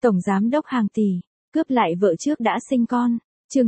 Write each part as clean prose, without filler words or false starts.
Tổng giám đốc hàng tỷ, cướp lại vợ trước đã sinh con. Chương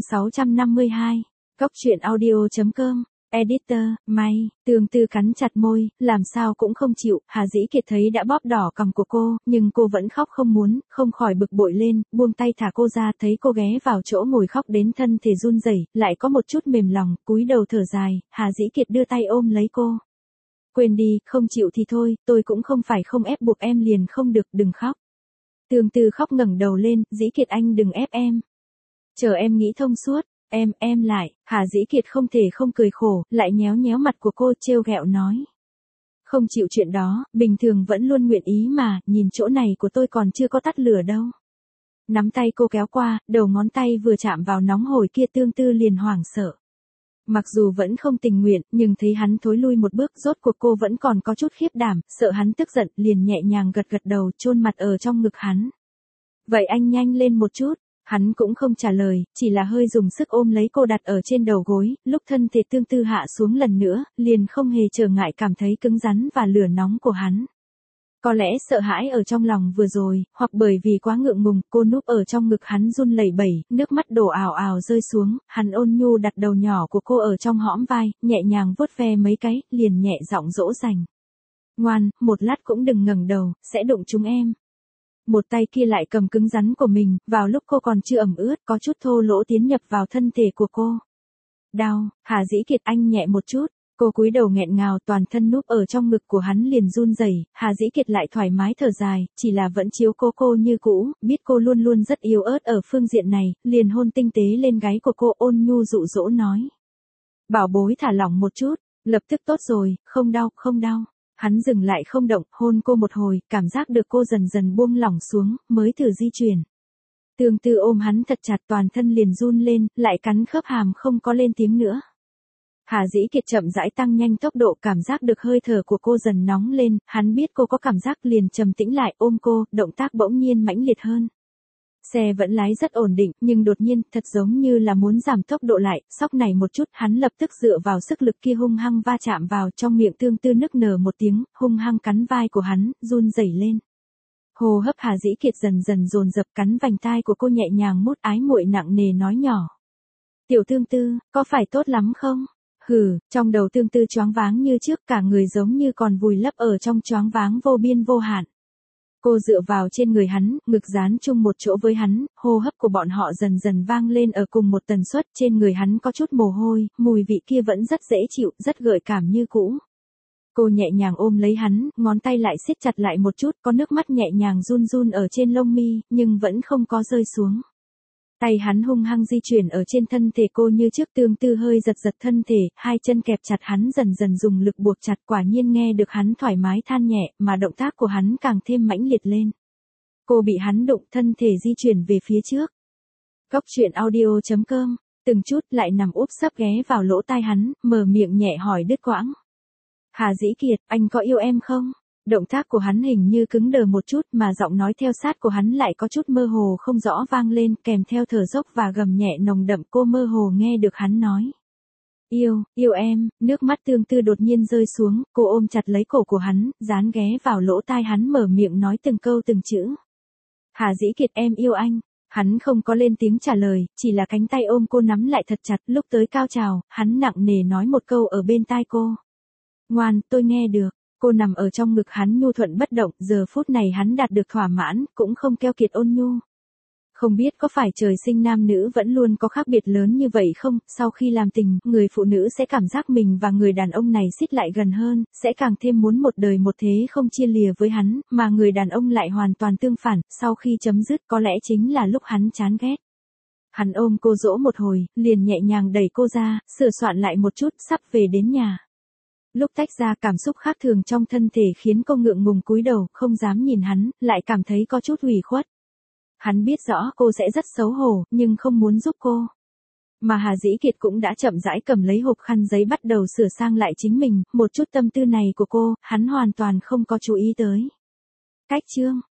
652. Góc truyện audio.com. Editor, May, Tương Tư cắn chặt môi, làm sao cũng không chịu. Hà Dĩ Kiệt thấy đã bóp đỏ cằm của cô, nhưng cô vẫn khóc không muốn, không khỏi bực bội lên, buông tay thả cô ra, thấy cô ghé vào chỗ ngồi khóc đến thân thể run rẩy, lại có một chút mềm lòng, cúi đầu thở dài. Hà Dĩ Kiệt đưa tay ôm lấy cô. Quên đi, không chịu thì thôi, tôi cũng không phải không ép buộc em liền không được, đừng khóc. Tương Tư khóc ngẩng đầu lên, Dĩ Kiệt anh đừng ép em. Chờ em nghĩ thông suốt, em lại. Hà Dĩ Kiệt không thể không cười khổ, lại nhéo nhéo mặt của cô trêu ghẹo nói. Không chịu chuyện đó, bình thường vẫn luôn nguyện ý mà, nhìn chỗ này của tôi còn chưa có tắt lửa đâu. Nắm tay cô kéo qua, đầu ngón tay vừa chạm vào nóng hổi kia Tương Tư liền hoảng sợ. Mặc dù vẫn không tình nguyện, nhưng thấy hắn thối lui một bước, rốt cuộc cô vẫn còn có chút khiếp đảm, sợ hắn tức giận, liền nhẹ nhàng gật gật đầu, chôn mặt ở trong ngực hắn. Vậy anh nhanh lên một chút. Hắn cũng không trả lời, chỉ là hơi dùng sức ôm lấy cô đặt ở trên đầu gối, lúc thân thể Tương Tư hạ xuống lần nữa, liền không hề trở ngại cảm thấy cứng rắn và lửa nóng của hắn. Có lẽ sợ hãi ở trong lòng vừa rồi, hoặc bởi vì quá ngượng ngùng, cô núp ở trong ngực hắn run lẩy bẩy, nước mắt đổ ào ào rơi xuống, hắn ôn nhu đặt đầu nhỏ của cô ở trong hõm vai, nhẹ nhàng vuốt ve mấy cái, liền nhẹ giọng dỗ dành. Ngoan, một lát cũng đừng ngẩng đầu, sẽ đụng chúng em. Một tay kia lại cầm cứng rắn của mình, vào lúc cô còn chưa ẩm ướt, có chút thô lỗ tiến nhập vào thân thể của cô. Đau, Hà Dĩ Kiệt anh nhẹ một chút. Cô cúi đầu nghẹn ngào, toàn thân núp ở trong ngực của hắn liền run rẩy. Hà Dĩ Kiệt lại thoải mái thở dài, chỉ là vẫn chiếu cô như cũ, biết cô luôn luôn rất yếu ớt ở phương diện này, liền hôn tinh tế lên gáy của cô, ôn nhu dụ dỗ nói. Bảo bối thả lỏng một chút, lập tức tốt rồi, không đau, không đau. Hắn dừng lại không động, hôn cô một hồi, cảm giác được cô dần dần buông lỏng xuống, mới thử di chuyển. Tương Tư ôm hắn thật chặt, toàn thân liền run lên, lại cắn khớp hàm không có lên tiếng nữa. Hà Dĩ Kiệt chậm rãi tăng nhanh tốc độ, cảm giác được hơi thở của cô dần nóng lên, hắn biết cô có cảm giác liền trầm tĩnh lại, ôm cô, động tác bỗng nhiên mãnh liệt hơn. Xe vẫn lái rất ổn định, nhưng đột nhiên, thật giống như là muốn giảm tốc độ lại, sóc này một chút, hắn lập tức dựa vào sức lực kia hung hăng va chạm vào, trong miệng Tương Tư nức nở một tiếng, hung hăng cắn vai của hắn, run rẩy lên. Hô hấp Hà Dĩ Kiệt dần dần dồn dập, cắn vành tai của cô nhẹ nhàng mút, ái muội nặng nề nói nhỏ. Tiểu Tương Tư, có phải tốt lắm không? Hừ, trong đầu Tương Tư choáng váng như trước, cả người giống như còn vùi lấp ở trong choáng váng vô biên vô hạn. Cô dựa vào trên người hắn, ngực dán chung một chỗ với hắn, hô hấp của bọn họ dần dần vang lên ở cùng một tần suất, trên người hắn có chút mồ hôi, mùi vị kia vẫn rất dễ chịu, rất gợi cảm như cũ. Cô nhẹ nhàng ôm lấy hắn, ngón tay lại siết chặt lại một chút, có nước mắt nhẹ nhàng run run ở trên lông mi, nhưng vẫn không có rơi xuống. Tay hắn hung hăng di chuyển ở trên thân thể cô như trước, Tương Tư hơi giật giật thân thể, hai chân kẹp chặt hắn dần dần dùng lực buộc chặt, quả nhiên nghe được hắn thoải mái than nhẹ, mà động tác của hắn càng thêm mãnh liệt lên. Cô bị hắn đụng, thân thể di chuyển về phía trước. Góc truyện audio.com, từng chút lại nằm úp sấp ghé vào lỗ tai hắn, mở miệng nhẹ hỏi đứt quãng. Hà Dĩ Kiệt, anh có yêu em không? Động tác của hắn hình như cứng đờ một chút, mà giọng nói theo sát của hắn lại có chút mơ hồ không rõ vang lên, kèm theo thở dốc và gầm nhẹ nồng đậm, cô mơ hồ nghe được hắn nói. Yêu em, nước mắt Tương Tư đột nhiên rơi xuống, cô ôm chặt lấy cổ của hắn, dán ghé vào lỗ tai hắn mở miệng nói từng câu từng chữ. Hà Dĩ Kiệt em yêu anh. Hắn không có lên tiếng trả lời, chỉ là cánh tay ôm cô nắm lại thật chặt, lúc tới cao trào, hắn nặng nề nói một câu ở bên tai cô. Ngoan, tôi nghe được. Cô nằm ở trong ngực hắn nhu thuận bất động, giờ phút này hắn đạt được thỏa mãn, cũng không keo kiệt ôn nhu. Không biết có phải trời sinh nam nữ vẫn luôn có khác biệt lớn như vậy không, sau khi làm tình, người phụ nữ sẽ cảm giác mình và người đàn ông này xích lại gần hơn, sẽ càng thêm muốn một đời một thế không chia lìa với hắn, mà người đàn ông lại hoàn toàn tương phản, sau khi chấm dứt có lẽ chính là lúc hắn chán ghét. Hắn ôm cô dỗ một hồi, liền nhẹ nhàng đẩy cô ra, sửa soạn lại một chút, sắp về đến nhà. Lúc tách ra, cảm xúc khác thường trong thân thể khiến cô ngượng ngùng cúi đầu, không dám nhìn hắn, lại cảm thấy có chút ủy khuất. Hắn biết rõ cô sẽ rất xấu hổ, nhưng không muốn giúp cô. Mà Hà Dĩ Kiệt cũng đã chậm rãi cầm lấy hộp khăn giấy bắt đầu sửa sang lại chính mình, một chút tâm tư này của cô, hắn hoàn toàn không có chú ý tới. Cách chương